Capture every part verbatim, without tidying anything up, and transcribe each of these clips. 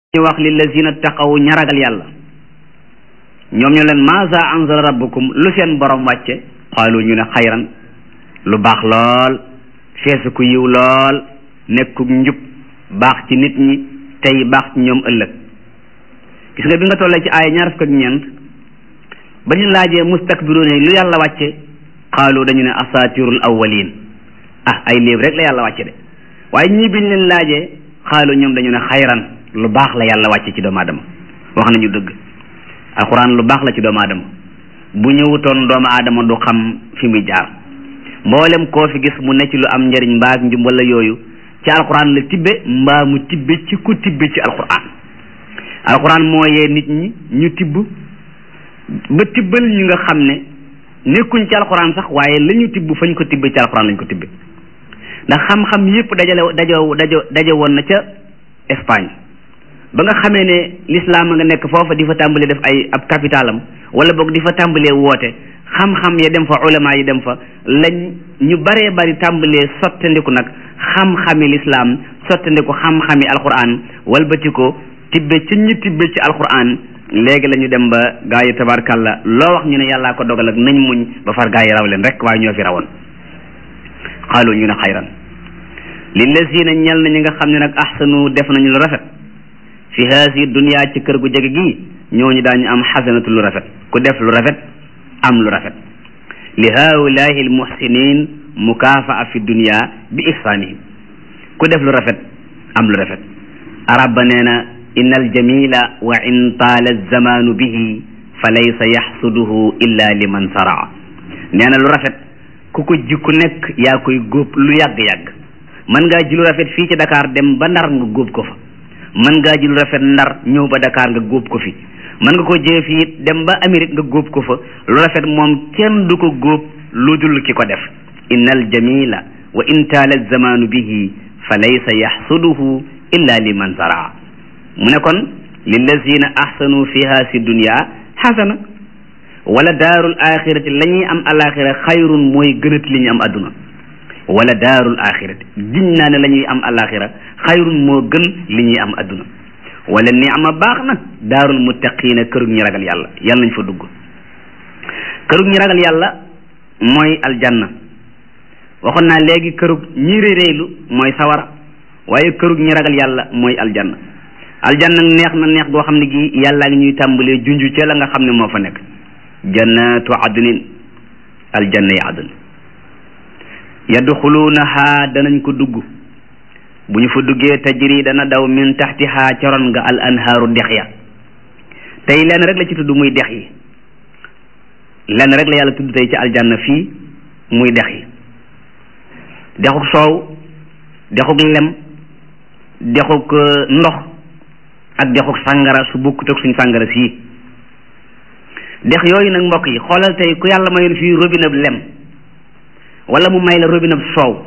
ñu wax lillazina taqaw ña ragal yàlla ñoom ñu leen maza anzala rabbukum lu seen borom wàcce xaalu ñu ne xayran lu baax lool feesu ku yiw lool nekku njub baax ci nit ñi tey baax ci ñoom ëllëg gis nga bi nga tollee ci aaya ñaar fukk ak ñeent ba ñu laajee mustakbiruuna lu yàlla wàcce xaalu dañu ne asatirul awwalin ah ay léeb rek la yàlla wàcce de waaye ñii biñ leen laajee xaalu ñoom dañu ne xayran lu baax la yàlla wàcce ci doomu aadama wax nañu dëgg alxuraan lu baax la ci doomu aadama bu ñëwutoon doomu aadama du xam fi muy jaar mboolem koo fi gis mu ne ci lu am njëriñ mbaa njum wala yooyu ci alxuraan la tibbe mbaa mu tibbe ci ku tibbe ci alxuraan alxuraan moo yee nit ñi ñu tibb ba tibbal ñu nga xam ne nekkuñ ci alxuraan sax waaye la ñu tibb fañ ko tibbe ci alxuraan lañ ko tibbe ndax xam-xam yépp dajale dajo dajo daje woon na ca Espagne ba nga xamee ne l'islam nga nekk foofa di fa tàmbalee def ay ab capitalam wala boog di fa tàmbalee woote xam-xam ya dem fa ulama yi dem fa lañ ñu baree bari tàmbalee sottandiku nag xam-xami l'islam sottandiku xam-xami alquran walbati ko tibbe ci ñi tibbe ci alquran léegi la ñu dem ba gaa yi tabarkalla loo wax ñu ne yàllaa ko dogal ak nañ muñ ba far gaa yi raw leen rek waaye ñoo fi rawoon xaalu ñu ne xayran lillazina ñel na ñi nga xam ne nag ahsanu def nañu lu rafet fi haasi dunya ci kër gu jege gi ñooñu daañu am xasanatu lu rafet ku def lu rafet am lu rafet li haulahi almuhsinin mukafaa fi dunya bi ihsanihim ku def lu rafet am lu rafet arab ba nee na inna aljamila wa in taala alzamanu bihi fa laysa yaxsuduhu illa liman saraa nee na lu rafet ku ko ji ku nekk yaa koy góob lu yàgg-yàgg mën ngaa ji lu rafet fii ci Dakar dem ba Ndar nga góob ko fa mën ngaa ji lu rafet Ndar ñëw ba Dakar nga góob ko fi mën nga ko jëf fii dem ba Amérique nga góob ko fa lu rafet moom kenn du ko góob lu dul ki ko def inna al jamila wa in taala zamanu bihi fa laysa yaxsuduhu illa liman saraa mu ne kon lillazina ahsanu fiha si dunya xasana wala daarul axirati la ñuy am alaxira xayrun mooy gënati li ñu am adduna wala daarul axirati giñ naa ne la ñuy am alaxira xayrun moo gën li ñuy am adduna wala ni'ma baax na daarul muttaqiina kërug ñi ragal yàlla yàlla nañ fa dugg kërug ñi ragal yàlla mooy aljanna waxoon naa léegi kërug ñi réeréylu mooy sawara waaye kërug ñi ragal yàlla mooy aljanna aljanna neex na neex goo xam ne gi yàllaa ngi ñuy tàmbalee junju ca la nga xam ne moo fa nekk jannatu adnin aljanna yi adn yadxuluunaha danañ ko dugg bu ñu fa duggee tajri dana daw min taxtiha caroon nga al anhaaru dex ya tey lenn rek la ci tudd muy dex yi lenn rek la yàlla tudd tey ci aljanna fii muy dex yi dexuk soow dexuk lem dexuk ndox ak dexuk sàngara su bokkut ak suñ sàngara sii dex yooyu nag mbokk yi xoolal tey ku yàlla mayoon fii robinet lem wala mu may la robinet soow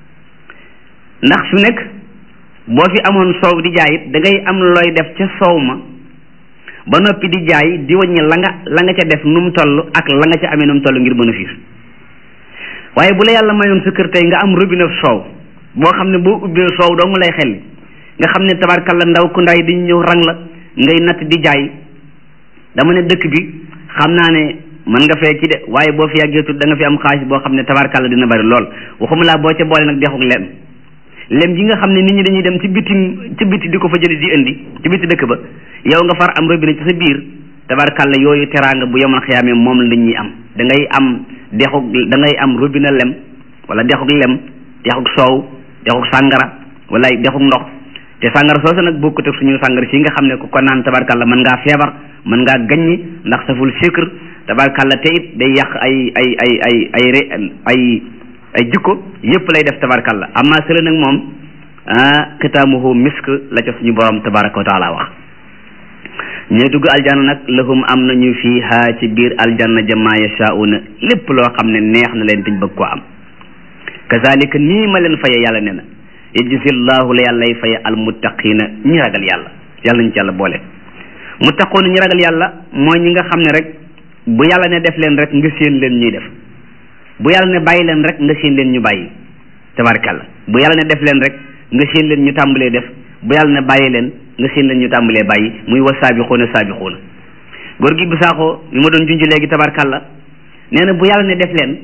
ndax su nekk boo fi amoon soow di jaay it da ngay am looy def ca soow ma ba noppi di jaay di wàññi la nga la nga ca def nu mu toll ak la nga ca amee nu mu toll ngir bénéfice waaye bu la yàlla mayoon sa kër tey nga am robinet soow boo xam ne boo ubbee soow doo mu lay xel nga xam ne tabarkalla ndaw ku ndaay dañu ñëw rang la ngay natt di jaay dama ne dëkk bi xam naa ne mën nga fee ci de waaye boo fi yàggee tuut da nga fi am xaalis boo xam ne tabarkalla dina bari lool waxuma laa boo ca boole nag dexuk lem lem ji nga xam ne nit ñi dañuy dem ci biti ci biti di ko fa jëli di indi ci biti dëkk ba yow nga far am robinet ci sa biir tabarkalla yooyu teraanga bu yemal xiyaamee moom la ñuy am da ngay am dexuk da ngay am robinet lem wala dexuk lem dexuk soow dexuk sàngara wala dexuk ndox te sàngara soosu nag bokkut ak suñu sàngara si nga xam ne ku ko naan tabarkalla mën ngaa feebar mën ngaa gaññi ndax saful sucre tabarkalla te it day yàq ay ay ay ay ay ay ay jikko yépp lay def tabarkalla amma sële nag moom ah kitaamuhu misk la ca suñu borom tabaraka wa taala wax ñee dugg aljanna nag lahum am nañu fiiha ci biir aljanna jamaa yashaa'una lépp loo xam ne neex na leen dañ bëgg koo am kazalika nii ma leen faye yàlla nee na yajzillahu la yàllay faye almuttaqiina ñi ragal yàlla yàlla ñu ci yàlla boole muttaquuna ñi ragal yàlla mooy ñi nga xam ne rek bu yàlla ne def leen rek nga séen leen ñuy def bu yàlla ne bàyyi leen rek nga séen leen ñu bàyyi tabarkalla bu yàlla ne def leen rek nga séen leen ñu tàmbalee def bu yàlla ne bàyyi leen nga seen leen ñu tàmbalee bàyyi muy wa saabixuuna saabixuuna góor gi bu saaxoo mi ma doon junj léegi tabarkàlla nee na bu yàlla ne def leen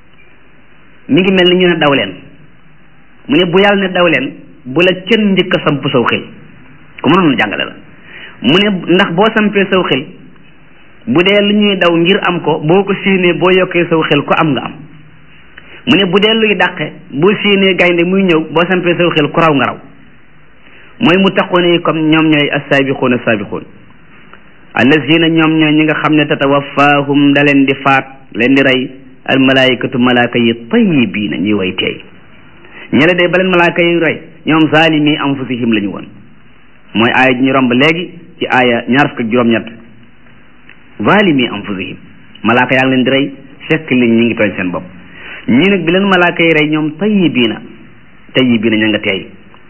mi ngi mel ni ñu ne daw leen mu ne bu yàlla ne daw leen bu la kenn njëkk a samp saw xel ku mënoon jàngale la mu ne ndax boo sampee saw xel bu dee lu ñuy daw ngir am ko boo ko séenee boo yokkee saw xel ko am nga am mu ne bu dee luy dàqe boo séenee gaynde muy ñëw boo sampee saw xel ku raw nga raw mooy mu taxoon yi comme ñoom ñooy as-saabixuun as-saabixuun allazina ñoom ñooy ñi nga xam ne tatawafaahum da leen di faat leen di rey al malaayikatu malaaka yi tayyibiina ñuy way teey ñele de ba leen malaaka yi rey ñoom zaalimi anfusihim la ñu woon mooy aaya ji ñu romb léegi ci aaya ñaar fukk ak juróom-ñett zaalimi anfusihim malaaka yaa ngi leen di rey fekk li ñi ngi tooñ seen bopp ñii nag bi leen malaaka yi rey ñoom tayyibiina tayyibiina ña nga teey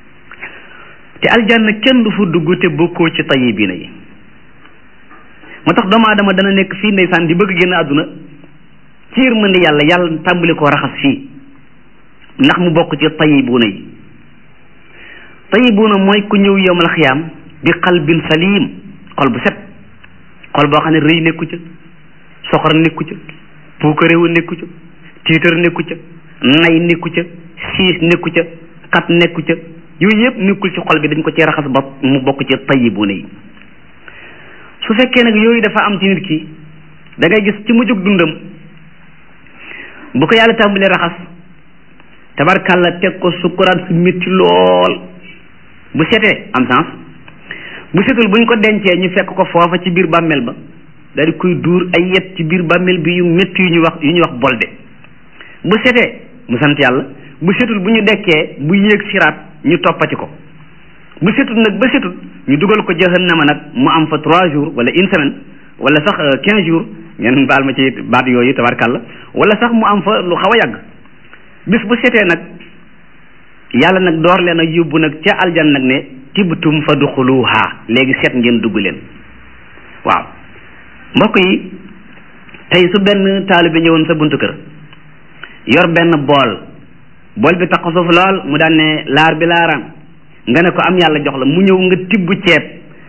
te aljanna kenn du fu dugg te bokkoo ci tayyibiina yi moo tax doomu aadama dana nekk fii ndeysaan di bëgg génn àdduna ci yërmande yàlla yàlla tàmbali koo raxas fii ndax mu bokk ci tayyibuuna yi tayyibuuna mooy ku ñëw yowmal xiyaam bi qalbin salim xol bu set xol boo xam ne rëy nekku ca soxor nekku ca puukaréewu nekku ca tiitar nekku ca nay nekku ca siis nekku ca xat nekku ca yooyu yëpp nekkul ci xol bi dañ ko ci raxas ba mu bokk ci tayyibuuna yi su fekkee nag yooyu dafa am ci nit ki da ngay gis ci mujjug dundam bu ko yàlla tàmbalee raxas tabarkàlla teg ko sukkuraat su métti lool bu setee am sens bu setul buñ ko dencee ñu fekk ko foofa ci biir bàmmeel ba daal di koy duur ay yet ci biir bàmmeel bi yu métti yu ñu wax yu ñuy wax bolde bu setee mu sant yàlla bu setul bu ñu dekkee bu yéeg siraat ñu toppati ko bu setul nag ba setul ñu dugal ko jahannama nag mu am fa trois jours wala une semaine wala sax quinze jours ngeen baal ma ci baat yooyu tabarkàlla wala sax mu am fa lu xaw a yàgg bis bu setee nag yàlla nag door leen a yóbbu nag ca aljan nag ne tibtum fa duxuluha léegi set ngeen dugg leen waaw mbokk yi tey su benn taalibe ñëwoon sa buntu kër yor benn bool bool bi tax suuf lool mu daan ne laar bi laaraan nga ne ko am yàlla jox la mu ñëw nga tibb ceeb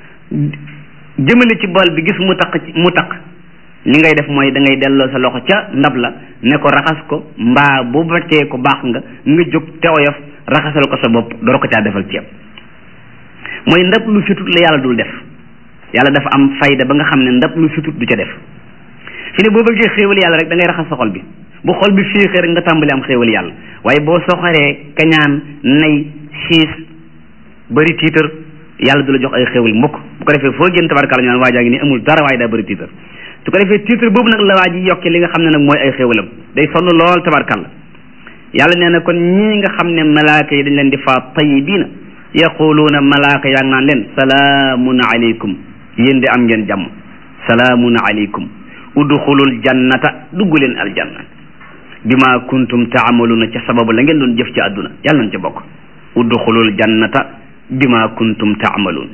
jëmale ci bool bi gis mu taq mu taq li ngay def mooy da ngay delloo sa loxo ca ndab la ne ko raxas ko mbaa bu fekkee ko baax nga nga jóg te oyof raxasal ko sa bopp door ko caa defal ceeb mooy ndab lu sutut la yàlla dul def yàlla dafa am fayda ba nga xam ne ndab lu sutut du ca def fi ne boo bëggee xéewal yàlla rek da ngay raxas sa xol bi bu xol bi féexee rek nga tàmbali am xéewal yàlla waaye boo soxoree kañaan nay siis bëri tiitar yàlla du la jox ay xéewal mukk bu ko defee foo génn tabarkalla ñu naan waajaa ngi ni amul dara waaye daa bëri tiitar su ko defee tiitar boobu nag la waa ji yokkee li nga xam ne nag mooy ay xéewalam day sonn lool tabarkalla yàlla nee na kon ñii nga xam ne malaaka yi dañ leen di faat tayyibiina yaquluuna malaaka yaa ngi naan leen salaamun aleykum yéen de am ngeen jàmm salaamun aleykum udxulul jannata dugg leen aljanna bima kuntum taamaluuna ca sababu la ngeen doon jëf ci àdduna yàlla nañ ca bokk udxulul jannata bima kuntum taamaluun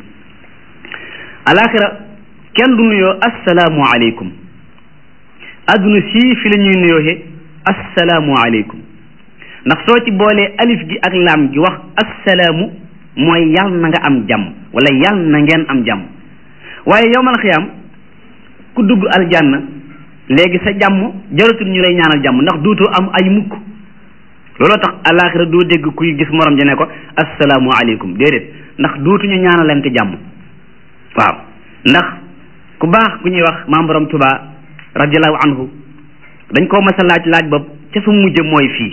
alaxira kenn du nuyoo assalaamu aleykum àdduna sii fi la ñuy nuyooxe assalaamu aleykum ndax soo ci boolee alif gi ak laam gi wax assalaamu mooy yàlla na nga am jàmm wala yàlla na ngeen am jàmm waaye yowmal xiyaam ku dugg aljanna léegi sa jàmm jaratul ñu lay ñaanal jàmm ndax duutoo am ay mukk looloo tax alaxira doo dégg kuy gis morom ja ne ko assalaamu aleykum déedéet ndax duutuñu ñaanalante jàmm waaw ndax ku baax ku ñuy wax maam borom Tuubaa radiallahu anhu dañ koo mas a laaj laaj bopp ca fa mujj mooy fii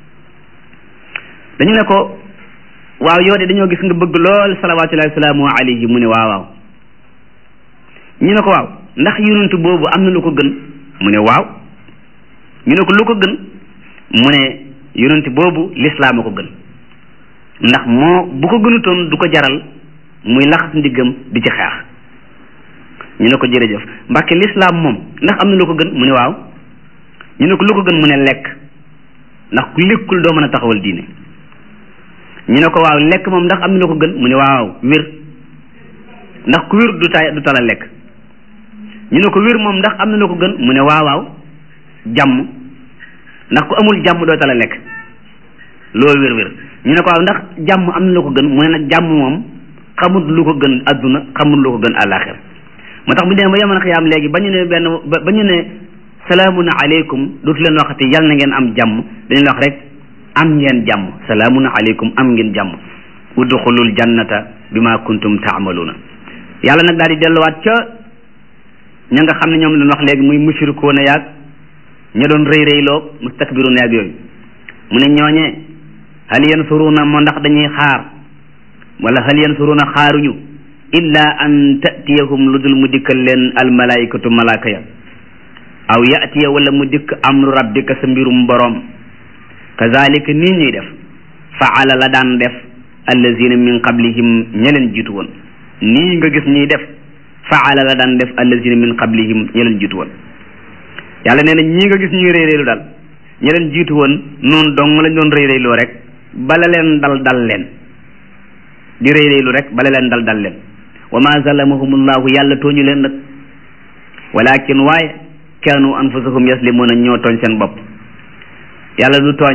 dañu ne ko waaw yow de dañoo gis nga bëgg lool salawaatullahi wa salaamu alayhi mu ne waaw waaw ñu ne ko waaw ndax yonent boobu am na lu ko gën mu ne waaw ñu ne ko lu ko gën mu ne yonent boobu lislaam a ko gën ndax moo bu ko gënutoon du ko jaral muy laxas ndiggam di ci xeex ñu ne ko jërëjëf mbàkke lislaam moom ndax am na lu ko gën mu ne waaw ñu ne ko lu ko gën mu ne lekk ndax ku lekkul doo mën a taxawal diine ñu ne ko waaw lekk moom ndax am na lu ko gën mu ne waaw wér ndax ku wér du ta du tala lekk ñu ne ko wér moom ndax am na lu ko gën mu ne waaw waaw jàmm ndax ku amul jàmm doo tala lekk loolu wér wér ñu ne ko waaw ndax jàmm am na lu ko gën mu ne nag jàmm moom xamut lu ko gën adduna xamut lu ko gën àllaaxira moo tax bu dee ba yaman xiyaam léegi ba ñu ne benn ba ñu ne salaamun aleykum dootu leen waxati yal na ngeen am jàmm dañu wax rek am ngeen jàmm salaamun aleykum am ngeen jàmm udxulul jannata bima kuntum taamaluuna yàlla nag daal di delluwaat ca ña nga xam ne ñoom lañ wax léegi muy mushrikuuna yaag ña doon rëy rëyloo mustakbiruuna yaag yooyu mu ne ñooñee hal yansuruuna moo ndax dañuy xaar wala hal yansuruuna xaaruñu illa an tatiyahum lu dul mu dikkal leen almalaikatu malaaka ya aw yatiya wala mu dikk amru rabbika sa mbirum boroom kazalika nii ñuy def faala la daan def allazina min qablihim ña leen jiitu woon nii nga gis ñuy def faala la daan def allazina min qablihim ña leen jiitu woon yàlla nee na ñii nga gis ñuy réyréylu daal ña leen jiitu woon noonu dong lañ doon réyréyloo rek bala leen dal dal leen di réyréylu rek bala leen dal dal leen wa ma zalamahumullahu yàlla tooñu leen nag walakin waaye kaanu anfusahum yaslimuna ñoo tooñ seen bopp yàlla du tooñ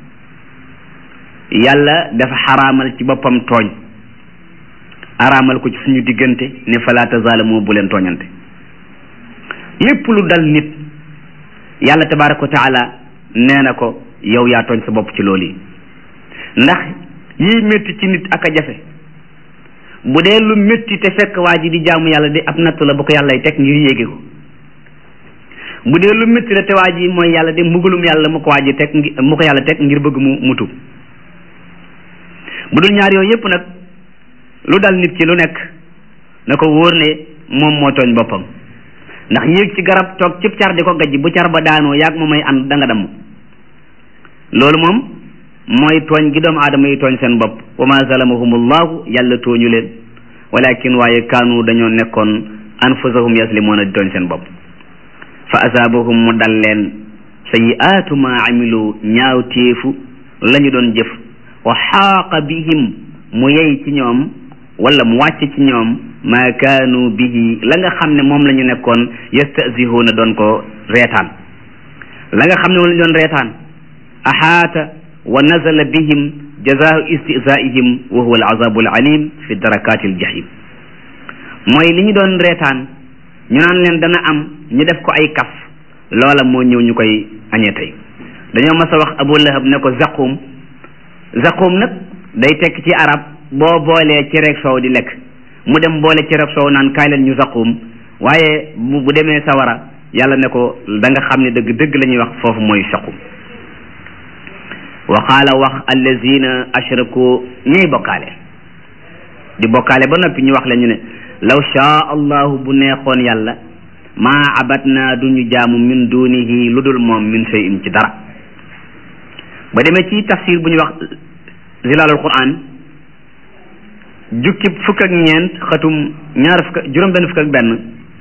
yàlla dafa xaraamal ci boppam tooñ araamal ko ci suñu diggante ne fala tazalamu bu leen tooñante lépp lu dal nit yàlla tabaraka wa taala nee na ko yow yaa tooñ sa bopp ci loolu yi ndax yii métti ci nit ak a jafe bu dee lu métti te fekk waa ji di jaamu yàlla di ab nattu la bu ko yàllay teg ngir yéege ko bu dee lu métti la te waa ji mooy yàlla de mbugalum yàlla mu ko waa ji teg mu ko yàlla teg ngir bëgg mu mutu bu dul ñaar yooyu yépp nag lu dal nit ki lu nekk na ko wóor ne moom moo tooñ boppam ndax yéeg ci garab toog cib car di ko gajj bu car ba daanoo yaag moom may ànd da nga damm loolu moom mooy tooñ gi doomu aadama yi tooñ seen bopp wa ma zalamahumullahu yàlla tooñu leen walakin waaye kaanu dañoo nekkoon anfusahum yaslimuna di tooñ seen bopp fa asaabahum mu dal leen sayiaatu ma amilu ñaaw téefu la ñu doon jëf wa xaaqa bihim mu yey ci ñoom wala mu wàcc ci ñoom ma kaanu bihi la nga xam ne moom la ñu nekkoon yastahzihuuna doon ko reetaan la nga xam ne moom la ñu doon reetaan ahaata wa nazala bihim jazaau istihzaihim wa huwa alazabu alalim fi darakati aljahim mooy li ñu doon reetaan ñu naan leen dana am ñu def ko ay kaf loola moo ñëw ñu koy añee tey dañoo mas a wax Abu Lahab ne ko zaqum zaqum nag day tekk ci arab boo boolee cereeg soow di lekk mu dem boole cereeg soow naan kaay leen ñu zaqum waaye bu bu demee sawara yàlla ne ko da nga xam ne dëgg dëgg la ñuy wax foofu mooy saqum wa qaala wax allazina ashraku ñuy bokkaale di bokkaale ba noppi ñu wax la ñu ne law shaa allahu bu neexoon yàlla maa abatna duñu jaamu min dunihi lu dul moom min shay'in ci dara ba demee ci tafsir bu ñu wax zilalul quran jukki fukk ak ñeent xatum ñaar fukk juróom benn fukk ak benn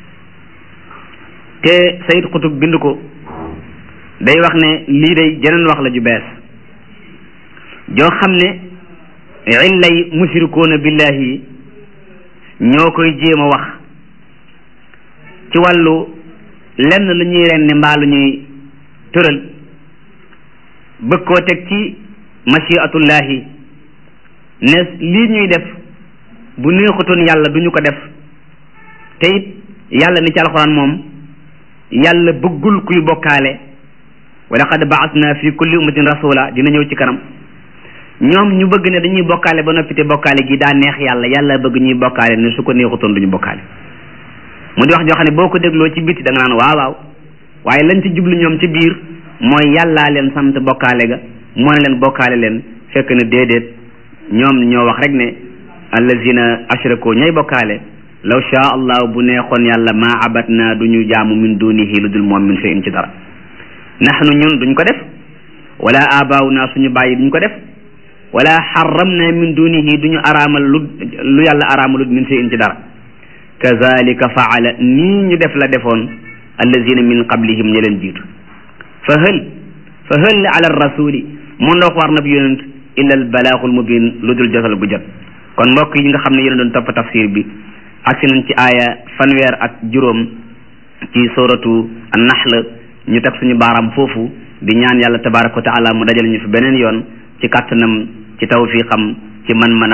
te Sayyid Qutb bind ko day wax ne lii day jeneen wax la ju bees joo xam ne illay mushrikuuna billahi ñoo koy jéem a wax ci wàllu lenn lu ñuy ren ne mbaa lu ñuy tëral bëgg koo teg ci mashiatullahi ne lii ñuy def bu neexutoon yàlla duñu ko def te it yàlla ni ci alxuraan moom yàlla bëggul kuy bokkaale wa laqad ba'athna fi kulli ummatin rasula dina ñëw ci kanam ñoom ñu bëgg ne dañuy bokkaale ba noppi te bokkaale gi daa neex yàlla yàlla bëgg ñuy bokkaale ne su ko neexutoon duñu bokkaale mu di wax joo xam ne boo ko dégloo ci biti da nga naan waaw waaw waaye lañ ci jublu ñoom ci biir mooy yàllaa leen sant bokkaale ga moo ne leen bokkaale leen fekk na déedéet ñoom ñoo wax rek ne allazina ashraku ñay bokkaale law shaa allah bu neexoon yàlla maa abatna duñu jaamu min dunihi lu dul moom min shay'in ci dara nahnu ñun duñ ko def wala abaawuna suñu bàyyi duñ ko def wala xaramna min dunihi duñu araamal lu lu yàlla araamalut min shay'in ci dara kazalika faala nii ñu def la defoon allazina min qablihim ña leen jiitu fa hël fa hël ala rasuli mun ndox war na bi yonent illa al balaaxul mubin lu dul jotal gu jot kon mbokk yi nga xam ne yéen doon topp tafsir bi agsi nañ ci aaya fanweer ak juróom ci suratu an-nahl ñu teg suñu baaraam foofu di ñaan yàlla tabaraka wa taala mu dajal ñu fi beneen yoon ci kàttanam ci tawfiqam ci man-manam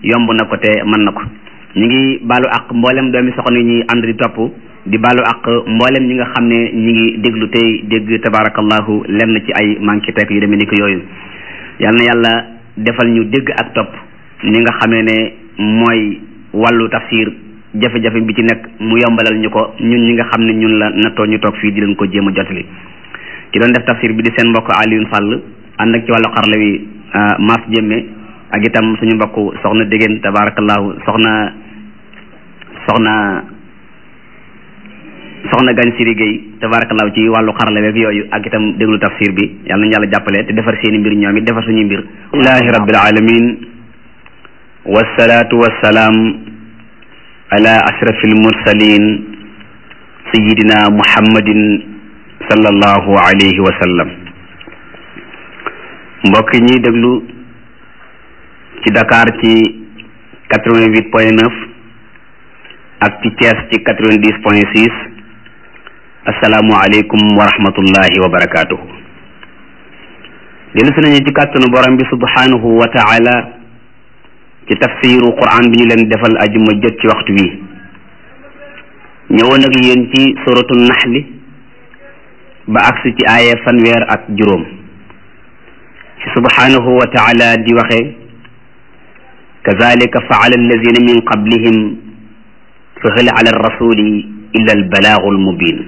yomb na ko te mën na ko. ñu ngi baalu ak mboolem doomi soxna ñuy ànd di topp di baalu ak mboolem ñi nga xam ne ñi ngi déglu tey dégg tabarakallahu lenn ci ay manqué tek yu demee ni ko yooyu yal na yàlla defal ñu dégg ak topp ni nga xamee ne mooy wàllu tafsir jafe-jafe bi ci nekk mu yombalal ñu ko ñun ñi nga xam ne ñun la nattoo ñu toog fii di leen ko jéem a jotali ki doon def tafsir bi di seen mbokk Alioune Sall ànd ak ci wàllu xarala wi Mass Jëmme ak itam suñu mbokk soxna Dégéen tabarakallahu soxna soxna soxna Gañ Siri Gueye tabarakallahu ci wàllu xarala weeg yooyu ak itam déglu tafsir bi yàlla nañu yàlla jàppale te defar seeni mbir ñoom it defar suñuy mbir alhamdulillahi rabbil alamin wassalatu wassalaam ala ashrafil mursalin sayidina muhammadin sallallahu alayhi wa sallam mbokk ñi déglu ci Dakar ci quatre-vingt-huit point neuf ak ci Thiès ci quatre-vingt-dix point six assalaamu aleykum wa rahmatullahi wa barakatuhu dellu si nañu ci kàttanu borom bi subhanahu wa taala ci tafsiru quran bi ñu leen defal ajuma jot ci waxtu wi ñëwoon ak yéen ci suratul naxli ba agsi ci aaya fanweer ak juróom ci subhanahu wa taala di waxe kazalika faala allazina min qablihim fa hal ala rasuli illa al balaagu al mubin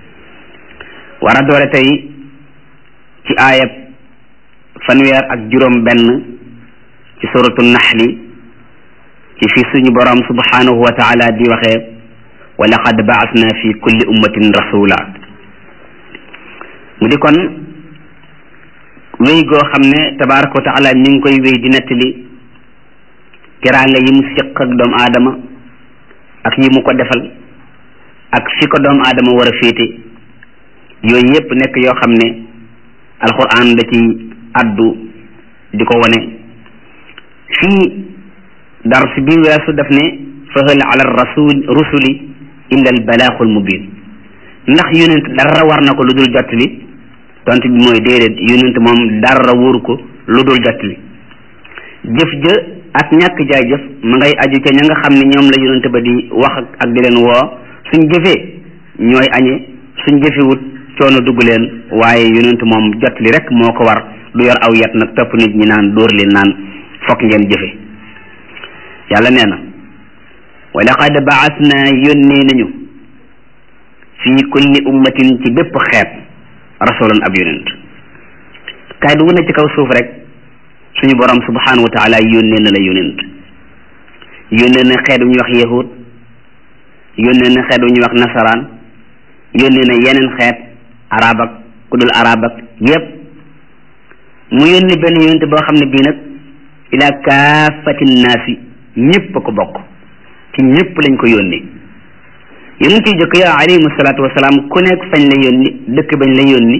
war a doore tey ci aaya fanweer ak juróom benn ci suratul naxli ci fi suñu borom subhanahu wa taala di waxee wa laqad ba'asna fi kulli ummatin rasula mu di kon wéy goo xam ne tabaraka wa taala mi ngi koy wéy di nettali teraanga yi mu siq ak doomu aadama ak yi mu ko defal ak fi ko doomu aadama war a féete yooyu yépp nekk yoo xam ne alquran da ci addu di ko wone fii dars bi weesu daf ne fa hal ala rasul rusuli illa al balaaxul mubin ndax yonent dara war na ko lu dul jottali tontu bi mooy déedéet yonent moom dara wóoru ko lu dul jottali jëf ja ak ñàkk jaay jëf ma ngay aju ca ña nga xam ne ñoom la yonent ba di wax ak di leen woo suñ jëfee ñooy añe suñ jëfewut coono dugg leen waaye yonent moom jottali rek moo ko war du yor aw yat nag topp nit ñi naan dóor leen naan fokk ngeen jëfe yàlla nee na wa laqad ba'asna yónnee nañu fii kulli ummatin ci bépp xeet rasulan ab yonent kaay dugg na ci kaw suuf rek suñu borom subhanahu wa taala yónnee na la yonent yónnee na xeet wu ñuy wax yahud yónnee na xeet wu ñuy wax nasaraan yónnee na yeneen xeet arab ak ku dul arab ak yépp mu yónni benn yonent boo xam ne bii nag ila kaafatin naasi ñëpp a ko bokk ci ñëpp lañ ko yónni yonent yi jëkk ya alayhimu salaatu wasalaam ku nekk fañ la yónni dëkk bañ la yónni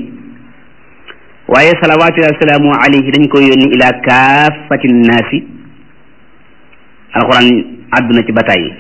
waaye salawaatullahi wa salaamu alayhi dañ ko yónni ila kaafatin naasi alquran àdduna ci bataay yi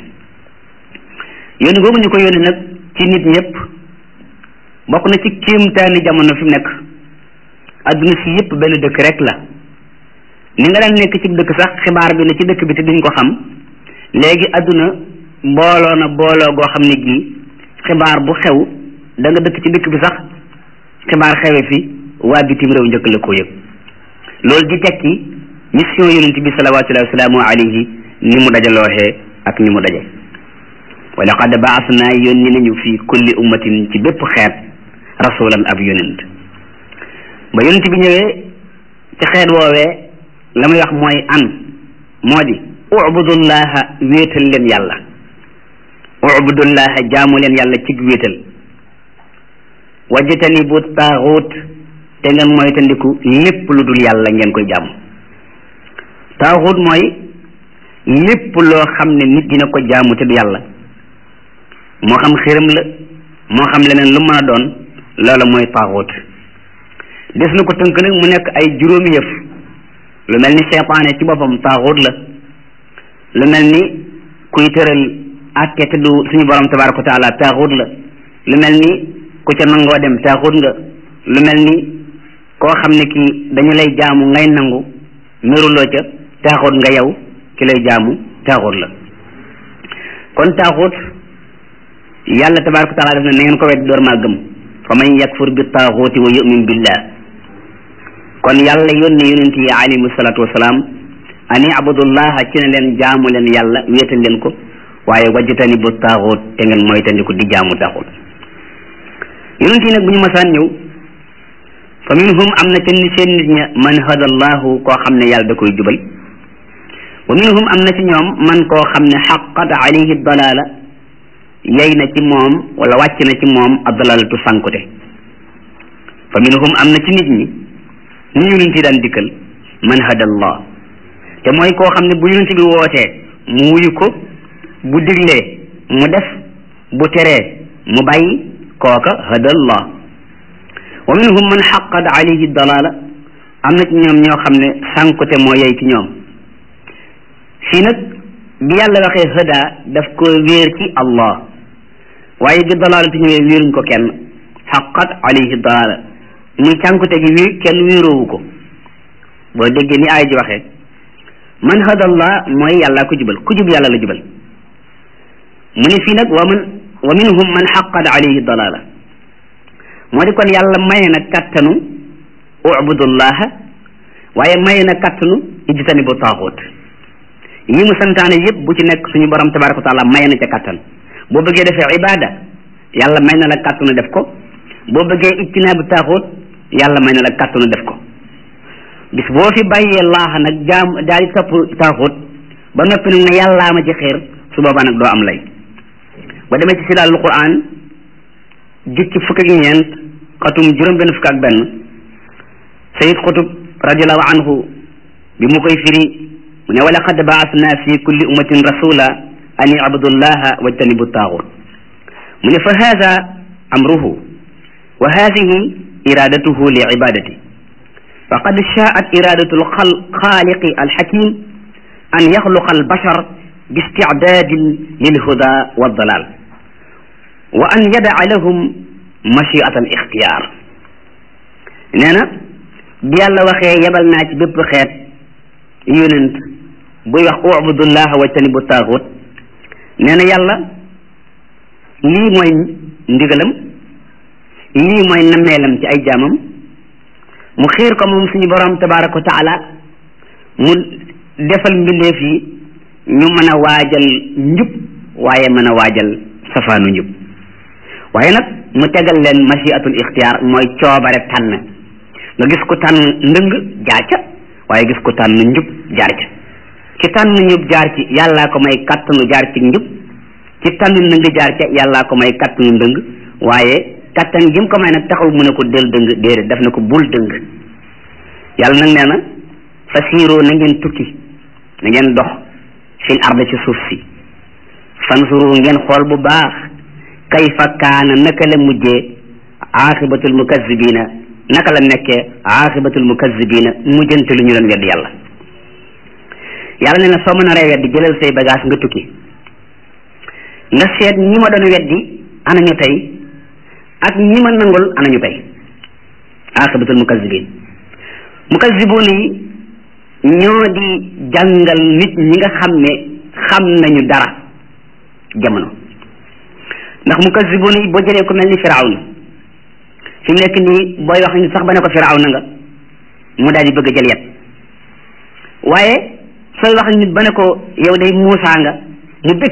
yónni googu ñu ko yónni nag ci nit ñëpp bokk na ci kéemtaani jamono fi mu nekk adduna si yëpp benn dëkk rek la ni nga daan nekk ci dëkk sax xibaar bi ne ci dëkk bi te duñ ko xam léegi adduna mbooloo na booloo goo xam ne gii xibaar bu xew da nga dëkk ci dëkk bi sax xibaar xewe fi waa bitim réew njëkk la ko yëg loolu di tekki mission yonent bi salawatullahi wa salaamu alayhi ni mu dajalooxee ak ni mu daje wa laqad ba'asna yónni nañu fi kulli ummatin ci bépp xeet rasulan ab yonent ba yonent bi ñëwee ci xeet woowee la muy wax mooy an moo di ubudullaha wéetal leen yàlla ubudullaha jaamu leen yàlla cig wéetal wajtanibu taaxuut te ngeen moytandiku lépp lu dul yàlla ngeen koy jaamu taaxuut mooy lépp loo xam ne nit dina ko jaamu te du yàlla moo xam xiram la moo xam leneen lu mën a doon loola mooy taaxuut des na ko tënk nag mu nekk ay juróomi yëf lu mel ni seytaane ci boppam taaxuut la lu mel ni kuy tëral àtte te du suñu borom tabaraka wa taala taaxuut la lu mel ni ku ca nangoo dem taaxuut nga lu mel ni koo xam ne kii dañu lay jaamu ngay nangu meruloo ca taaxuut nga yow ki lay jaamu taaxut la kon taaxut yàlla tabaraka wa taala def na na ngeen ko wedd door maa gëm fa man yakfur bi taaxuti wa yumin billah kon yàlla yónni yonent yi alayhimu salaatu wasalaam ani abudullaha ci ne leen jaamu leen yàlla wéetal leen ko waaye wajjatani bu taaxut te ngeen moytandiku di jaamu taaxut yonent yi nag bu ñu masaan ñëw fa minhum am na ca ni seen nit ña man hadallahu koo xam ne yàlla da koy jubal wa minhum am na ci ñoom man koo xam ne xaqat alayhi dalala yey na ci moom wala wàcc na ci moom addalalatu sankute fa minhum am na ci nit ñi ñu yonent yi daan dikkal man hadallah te mooy koo xam ne bu yonent bi wootee mu wuyu ko bu diglee mu def bu teree mu bàyyi kooka hadallah wa minhum man xaqat alayhi dalala am na ci ñoom ñoo xam ne sankute moo yey ci ñoom fii nag bi yàlla waxee hada daf ko wéer ci allah waaye bi dalalati ñëwee wéeruñ ko kenn xaqat alayhi dalala muy cànkute gi wéer kenn wéeroowu ko boo déggee ni aay ji waxee man hadallah mooy yàlla ko jubal ku jub yàlla la jubal mu ne fii nag wa man wa minhum man xaqat alayhi dalala moo di kon yàlla maye na kattanu ubudullaha waaye maye na kattanu ijtanibu taaxut yi mu santaane yëpp bu ci nekk suñu borom tabaraka wa taala maye na ca kattan boo bëggee defee ibada yàlla may na la kattanu def ko boo bëggee ijtinaabu taaxut yàlla may na la kattanu def ko bis boo fi bàyyee laaxa nag jaam daal di topp taaxut ba noppi nag ne yàllaa ma ci xiir su boobaa nag doo am lay ba demee ci silaalul quran jukki fukk ak ñeent xatum juróom benn fukk ak benn sayid xutub radiallahu anhu bi mu koy firi mu ne wa laqad baasna fi kulli ummatin rasula an ibudullaha wajtanibu taaxut mu ne fa hada amruhu wa hadihi iradatuhu li ibadati wa qad shaat iradatu alxaaliqi alxakim an yaxluqa albashar bi isticdaadin lilhuda waddalal wa an yadaa lahum machiata al ixtiyaar nee na bi yàlla waxee yebal naa ci bépp xeet yonent buy wax ubudullaha wajtanibu taaxut nee na yàlla lii mooy ndigalam lii mooy nammeelam ci ay jaamam mu xiir ko moom suñu borom tabaraka wa taala mu defal mbindeef yi ñu mën a waajal njub waaye mën a waajal safaanu njub waaye nag mu tegal leen machiatul ixtiyaar mooy coobare tànn nga gis ko tànn ndëng jaar ca waaye gis ko tànn njub jaar ca ci tànn njub jaar ci yàllaa ko may kattanu jaar ci njub ci tànn ndëng jaar ca yàllaa ko may kattanu ndëng waaye kattan gi mu ko may nag taxul mu ne ko del dëng déedéet daf na ko bul dëng yàlla nag nee na fasiiroo na ngeen tukki na ngeen dox fil arda ci suuf si fansuru ngeen xool bu baax kayfa kaana naka la mujjee aaxibatul mukazzibina naka la nekkee aaxibatul mukazzibina mujjante lu ñu leen wedd yàlla yàlla nee na soo mën a rey weddi jëlal say bagage nga tukki nga seet ñi ma doon weddi ana ñu tey ak ñi ma nangul ana ñu tey aaxibatul mukazzibin mukazzibuna yi ñoo di jàngal nit ñi nga xam ne xam nañu dara jamono ndax mukazzibuna yi boo jëlee ko mel ni firawna fi mu nekk nii booy wax ni sax ba ne ko firawna nga mu daal di bëgg a jël yet waaye sooy wax nit ba ne ko yow day Muusa nga mu bëgg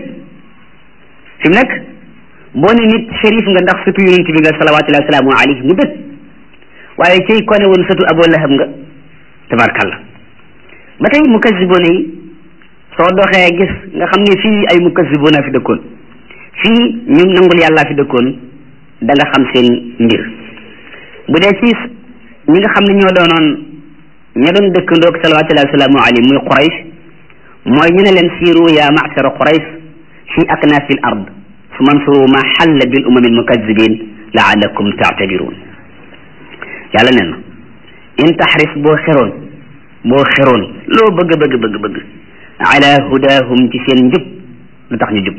fi mu nekk boo ne nit shérif nga ndax sëtu yonent bi nga salawaatullahi wa salaamu alayhi mu bëgg waaye cay ko ne woon sëtu Abu Lahab nga tabarkalla ba tey mukazzibuna yi soo doxee gis nga xam ne fii ay mukazzibuna fi dëkkoon fii ñu nangul yàllaa fi dëkkoon da nga xam seen mbir bu dee ci ñi nga xam ne ñoo doonoon ña doon dëkkandoog salawaatullahi wa salaamu alayhi muy Quraysh mooy ñu ne leen siiru yaa ma'shara Quraysh fi aknaafil ard summa ansuru ma xalla bil umami al mukazzibin la'allakum ta'tabirun yàlla nee na in taxris boo xeroon boo xeroon loo bëgg bëgg bëgg bëgg ala hudahum ci seen njub lu tax ñu jub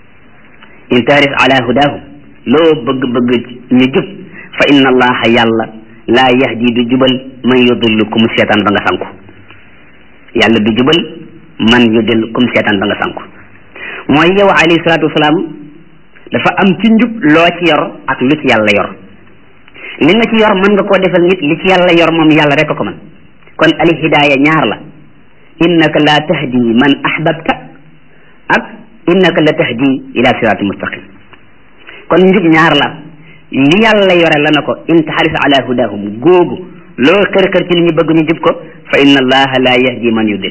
in taxris ala hudahum loo bëgg bëgg ñu jub fa inna allaha yàlla laa yahdi du jubal man yudillu ku mu seetaan ba nga sanku yàlla du jubal man yudil kum seetaan ba nga sànku mooy yow alayhi salaatu wasalaam dafa am ci njub loo ci yor ak lu ci yàlla yor li nga ci yor mën nga koo defal nit li ci yàlla yor moom yàlla rek ko man kon al hidaaya ñaar la innaka la tahdi man ahbabta ak innaka la tahdi ila sirati mustaqim kon njub ñaar la li yàlla yore la na ko in taxaris ala hudahum googu loo kër kër ci li ñu bëgg ñu jub ko fa inna allaha la yahdi man yudil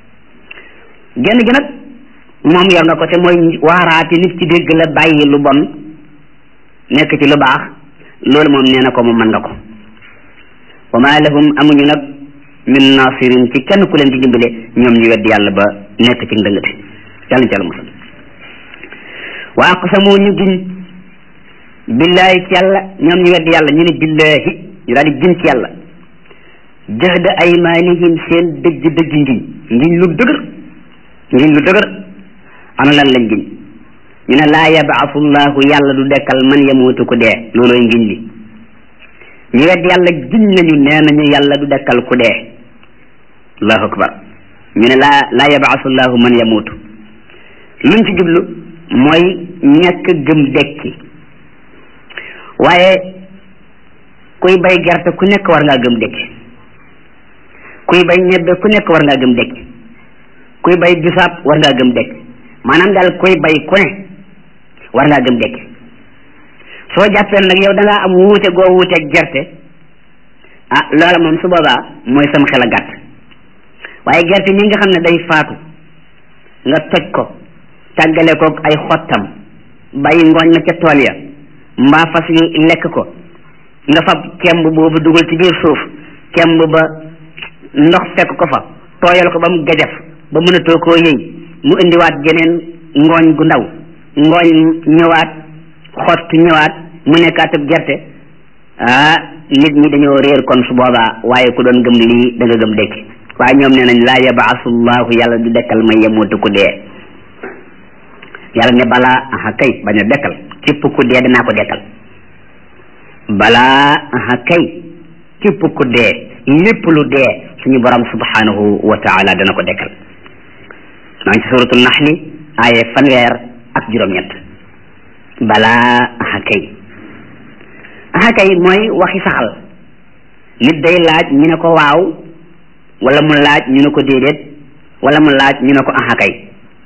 genn gi nag moom yor nga ko te mooy waaraati nit ci dégg la bàyyi lu bon nekk ci lu baax loolu moom nee na ko moom mën nga ko wa ma lahum amuñu nag min nasirin ci kenn ku leen di dimbale ñoom ñu weddi yàlla ba nekk ci ndëngate yàlla ci yàlla musal wa aqsamu ñu giñ billahi ci yàlla ñoom ñu weddi yàlla ñu ne billahi ñu daal di giñ ci yàlla jahda aymanihim seen dëgg dëgg ngiñ ngiñ lu dëgër ngiñ lu dëgër ana lan lañ giñ ñu ne laa yabaasu llahu yàlla du dekkal man yamuutu ku dee loolooy ngiñ li ñu wedd yàlla giñ nañu nee nañu yàlla du dekkal ku dee allahu akbar ñu ne laa laa yabaasu llahu man yamuutu luñ ci jublu mooy ñàkk gëm dekki waaye kuy bay gerte ku nekk war ngaa gëm dekki kuy bay ñebbe ku nekk war ngaa gëm dekki kuy bay bisaab war ngaa gëm dekki maanaam daal kuy bay ku ne war ngaa gëm dekki soo jàppee nag yow da ngaa am wuute goo wuuteeg gerte ah loola moom su boobaa mooy sama xel a gàtt waaye gerte mi nga xam ne day faatu nga toj ko tàggale ko ay xottam bàyyi ngooñ ma ca tool ya mbaa fas yi lekk ko nga fab kemb boobu dugal ci biir suuf kemb ba ndox fekk ko fa tooyal ko ba mu gajaf ba mënatoo koo yëy mu indiwaat geneen ngooñ gu ndaw ngooñ ñëwaat xott ñëwaat mu nekkaat ab gerte ah nit ñi dañoo réer kon su boobaa waaye ku doon gëm lii da nga gëm dekki waaye ñoom nee nañ laa yabaasu llahu yàlla du dekkal may yemutu ku dee yàlla ne balaa aha kay bañ a dekkal képp ku dee danaa ko dekkal balaa aha kay képp ku dee lépp lu dee suñu borom subhanahu wa taala dana ko dekkal maa ngi ci suratul naxli aaye fanweer ak juróom-ñett balaa aha kay aha kay mooy waxi saxal nit day laaj ñu ne ko waaw wala mu laaj ñu ne ko déedéet wala mu laaj ñu ne ko aha kay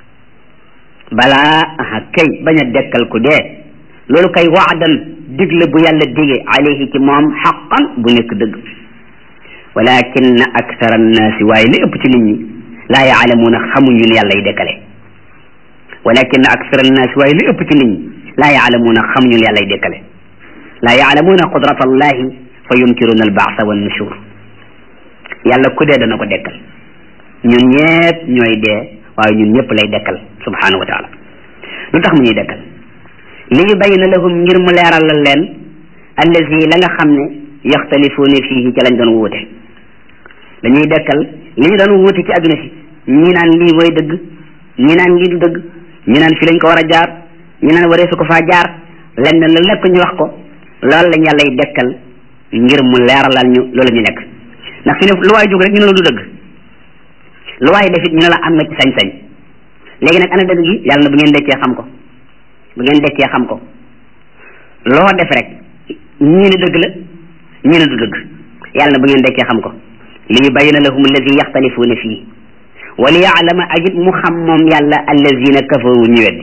balaa aha kay bañ a dekkal ku dee loolu kay waadan digle bu yàlla dige alayhi ci moom xaqan bu nekk dëgg walakin akthara annaasi waaye li ëpp ci nit ñi laa yaalamuuna xamuñu ne yàlla y dekkale walakin akthara annaasi waaye li ëpp ci nit ñi laa yaalamuuna xamuñu ne yàlla y dekkale laa yaalamuuna qudrata allahi fa yunkiruuna albaasa wa nushur yàlla ku dee dana ko dekkal ñun ñëpp ñooy dee waaye ñun ñëpp lay dekkal subhanahu wa taala lu tax mu ñuy dekkal li yubayyina lahum ngir mu leeralal leen allazi la nga xam ne yaxtalifuuna fiihi ci lañ doon wuute dañuy dekkal li ñu doon wuute ci adduna si ñi naan lii mooy dëgg ñi naan lii du dëgg ñi naan fi lañ ko war a jaar ñi naan waree su ko faa jaar lenn lu nekk ñu wax ko loolu lañ yàllay dekkal ngir mu leeralal ñu loolu ñu nekk ndax fi ne lu waay jóg rek ñu ne la du dëgg lu waay defit ñu ne la am nga ci sañ-sañ léegi nag ana dëgg gi yàlla na bu ngeen dekkee xam ko bu ngeen dekkee xam ko loo def rek ñii ne dëgg la ñii ne du dëgg yàlla na bu ngeen dekkee xam ko li yubayyina lahum allazi yaxtalifuuna fii wa li yaalama ajit mu xam moom yàlla allazina kafaru ñu weddi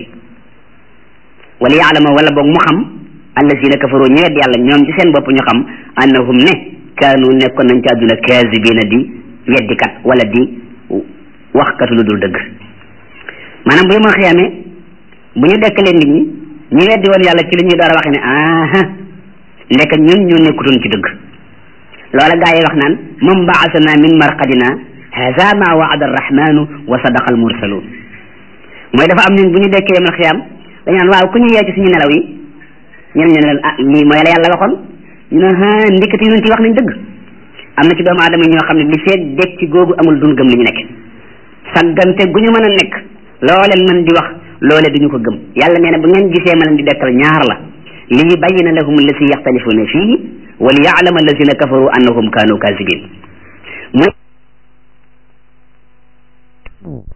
wa li yaalama wala boog mu xam allazina kafaru ñu weddi yàlla ñoom ci seen bopp ñu xam annahum ne kaanu nekkoon nañ ci àdduna kaazibina di weddikat wala di waxkat lu dul dëgg maanaam bu ñu ma xiyamee bu ñu dekkalee nit ñi ñu weddi woon yàlla ci li ñuy door a waxe ne aha ndek ñun ñu nekkutoon ci dëgg loola gaa yi wax naan man baasana min marqadina haza ma waada arrahmanu wa sadaqa almursalun mooy dafa am ñun bu ñu dekkee yomal xiyam dañu naan waaw ku ñu yee ci suñu nelaw yi ñen ñu ne leen ah lii mooy la yàlla waxoon ñu ne ha ndikati yonent yi wax nañ dëgg am na ci doomu aadama yi ñoo xam ne li feeg dekk ci googu amul dun gëm li ñu nekk saggante gu ñu mën a nekk looleen mën di wax loole duñu ko gëm yàlla nee na bu ngeen gisee ma leen di dekkal ñaar la li yubayyina lahum allati yaxtalifuuna fiihi wa li yaalama allazina kafaru annahum kaanu kaazibin